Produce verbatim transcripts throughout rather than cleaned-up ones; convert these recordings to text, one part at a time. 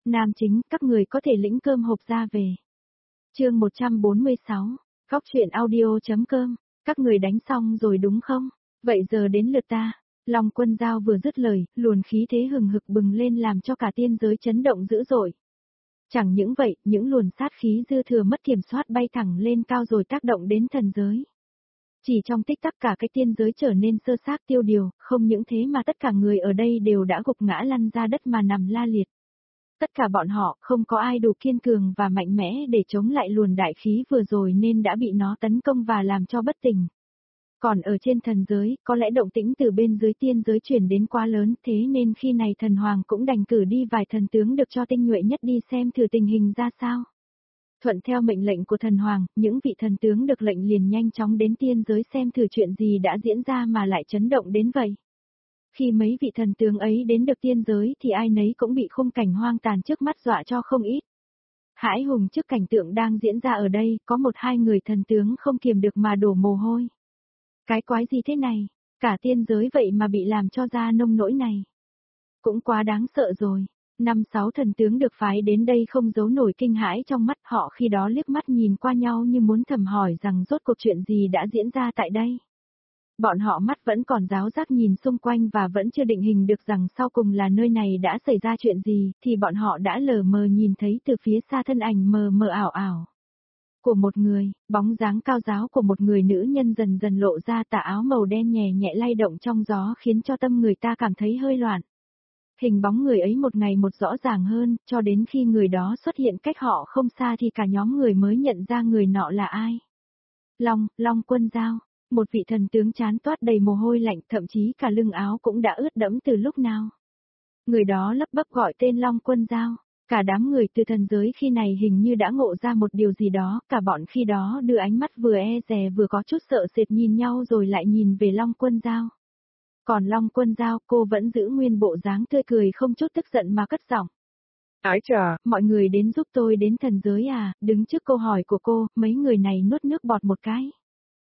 Nam chính, các người có thể lĩnh cơm hộp ra về. Chương một trăm bốn mươi sáu, Góc truyện audio.com, các người đánh xong rồi đúng không? Vậy giờ đến lượt ta. Long Quân Dao vừa dứt lời, luồn khí thế hừng hực bừng lên làm cho cả tiên giới chấn động dữ dội. Chẳng những vậy, những luồn sát khí dư thừa mất kiểm soát bay thẳng lên cao rồi tác động đến thần giới. Chỉ trong tích tắc cả cái tiên giới trở nên sơ xác tiêu điều, không những thế mà tất cả người ở đây đều đã gục ngã lăn ra đất mà nằm la liệt. Tất cả bọn họ không có ai đủ kiên cường và mạnh mẽ để chống lại luồn đại khí vừa rồi nên đã bị nó tấn công và làm cho bất tỉnh. Còn ở trên thần giới, có lẽ động tĩnh từ bên dưới tiên giới chuyển đến quá lớn, thế nên khi này thần hoàng cũng đành cử đi vài thần tướng được cho tinh nhuệ nhất đi xem thử tình hình ra sao. Thuận theo mệnh lệnh của thần hoàng, những vị thần tướng được lệnh liền nhanh chóng đến tiên giới xem thử chuyện gì đã diễn ra mà lại chấn động đến vậy. Khi mấy vị thần tướng ấy đến được tiên giới thì ai nấy cũng bị khung cảnh hoang tàn trước mắt dọa cho không ít. Hãi hùng trước cảnh tượng đang diễn ra ở đây, có một hai người thần tướng không kiềm được mà đổ mồ hôi. Cái quái gì thế này, cả tiên giới vậy mà bị làm cho ra nông nỗi này. Cũng quá đáng sợ rồi, năm sáu thần tướng được phái đến đây không giấu nổi kinh hãi trong mắt họ khi đó liếc mắt nhìn qua nhau như muốn thầm hỏi rằng rốt cuộc chuyện gì đã diễn ra tại đây. Bọn họ mắt vẫn còn ráo rác nhìn xung quanh và vẫn chưa định hình được rằng sau cùng là nơi này đã xảy ra chuyện gì, thì bọn họ đã lờ mờ nhìn thấy từ phía xa thân ảnh mờ mờ ảo ảo của một người, bóng dáng cao ráo của một người nữ nhân dần dần lộ ra, tà áo màu đen nhẹ nhẹ lay động trong gió khiến cho tâm người ta cảm thấy hơi loạn. Hình bóng người ấy một ngày một rõ ràng hơn, cho đến khi người đó xuất hiện cách họ không xa thì cả nhóm người mới nhận ra người nọ là ai. Long, Long Quân Dao, một vị thần tướng trán toát đầy mồ hôi lạnh, thậm chí cả lưng áo cũng đã ướt đẫm từ lúc nào. Người đó lắp bắp gọi tên Long Quân Dao. Cả đám người từ thần giới khi này hình như đã ngộ ra một điều gì đó, cả bọn khi đó đưa ánh mắt vừa e dè vừa có chút sợ sệt nhìn nhau rồi lại nhìn về Long Quân Dao. Còn Long Quân Dao, cô vẫn giữ nguyên bộ dáng tươi cười không chút tức giận mà cất giọng. Ái chà, mọi người đến giúp tôi đến thần giới à? Đứng trước câu hỏi của cô, mấy người này nuốt nước bọt một cái.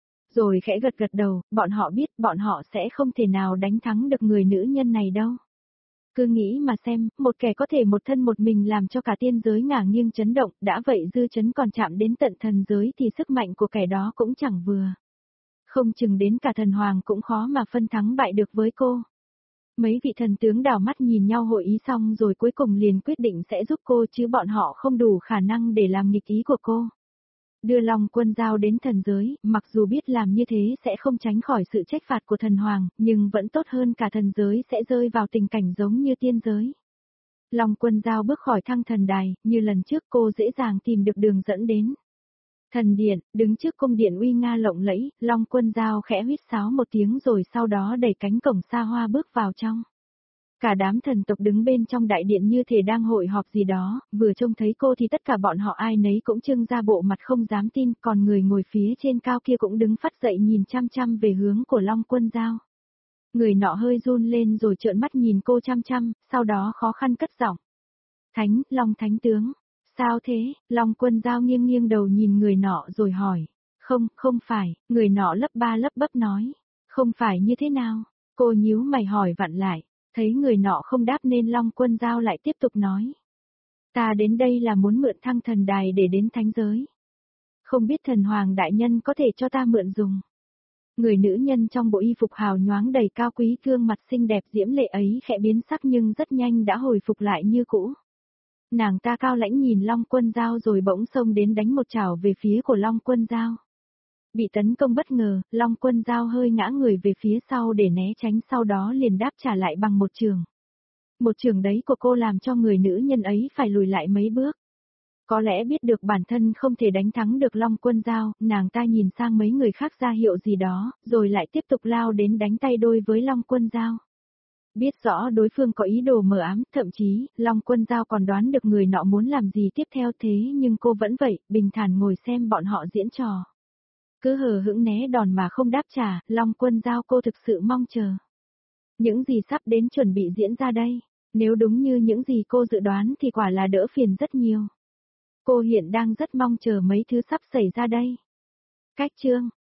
Rồi khẽ gật gật đầu, bọn họ biết bọn họ sẽ không thể nào đánh thắng được người nữ nhân này đâu. Cứ nghĩ mà xem, một kẻ có thể một thân một mình làm cho cả tiên giới ngả nghiêng chấn động, đã vậy dư chấn còn chạm đến tận thần giới thì sức mạnh của kẻ đó cũng chẳng vừa. Không chừng đến cả thần hoàng cũng khó mà phân thắng bại được với cô. Mấy vị thần tướng đảo mắt nhìn nhau hội ý xong rồi cuối cùng liền quyết định sẽ giúp cô chứ bọn họ không đủ khả năng để làm nghịch ý của cô. Đưa Long Quân Dao đến thần giới, mặc dù biết làm như thế sẽ không tránh khỏi sự trách phạt của thần hoàng, nhưng vẫn tốt hơn cả thần giới sẽ rơi vào tình cảnh giống như tiên giới. Long Quân Dao bước khỏi thăng thần đài, như lần trước cô dễ dàng tìm được đường dẫn đến thần điện, đứng trước cung điện uy nga lộng lẫy, Long Quân Dao khẽ huýt sáo một tiếng rồi sau đó đẩy cánh cổng xa hoa bước vào trong. Cả đám thần tộc đứng bên trong đại điện như thể đang hội họp gì đó, vừa trông thấy cô thì tất cả bọn họ ai nấy cũng trưng ra bộ mặt không dám tin, còn người ngồi phía trên cao kia cũng đứng phắt dậy nhìn chăm chăm về hướng của Long Quân Dao. Người nọ hơi run lên rồi trợn mắt nhìn cô chăm chăm, sau đó khó khăn cất giọng. Thánh, Long Thánh Tướng, sao thế? Long Quân Dao nghiêng nghiêng đầu nhìn người nọ rồi hỏi. Không, không phải, người nọ lấp ba lấp bấp nói. Không phải như thế nào? Cô nhíu mày hỏi vặn lại. Thấy người nọ không đáp nên Long Quân Dao lại tiếp tục nói. Ta đến đây là muốn mượn thăng thần đài để đến thánh giới. Không biết thần hoàng đại nhân có thể cho ta mượn dùng. Người nữ nhân trong bộ y phục hào nhoáng đầy cao quý gương mặt xinh đẹp diễm lệ ấy khẽ biến sắc nhưng rất nhanh đã hồi phục lại như cũ. Nàng ta cao lãnh nhìn Long Quân Dao rồi bỗng xông đến đánh một chảo về phía của Long Quân Dao. Bị tấn công bất ngờ, Long Quân Dao hơi ngã người về phía sau để né tránh sau đó liền đáp trả lại bằng một trường. Một trường đấy của cô làm cho người nữ nhân ấy phải lùi lại mấy bước. Có lẽ biết được bản thân không thể đánh thắng được Long Quân Dao, nàng ta nhìn sang mấy người khác ra hiệu gì đó, rồi lại tiếp tục lao đến đánh tay đôi với Long Quân Dao. Biết rõ đối phương có ý đồ mờ ám, thậm chí, Long Quân Dao còn đoán được người nọ muốn làm gì tiếp theo thế nhưng cô vẫn vậy, bình thản ngồi xem bọn họ diễn trò. Cứ hờ hững né đòn mà không đáp trả, Long Quân Dao cô thực sự mong chờ. Những gì sắp đến chuẩn bị diễn ra đây, nếu đúng như những gì cô dự đoán thì quả là đỡ phiền rất nhiều. Cô hiện đang rất mong chờ mấy thứ sắp xảy ra đây. Cách chương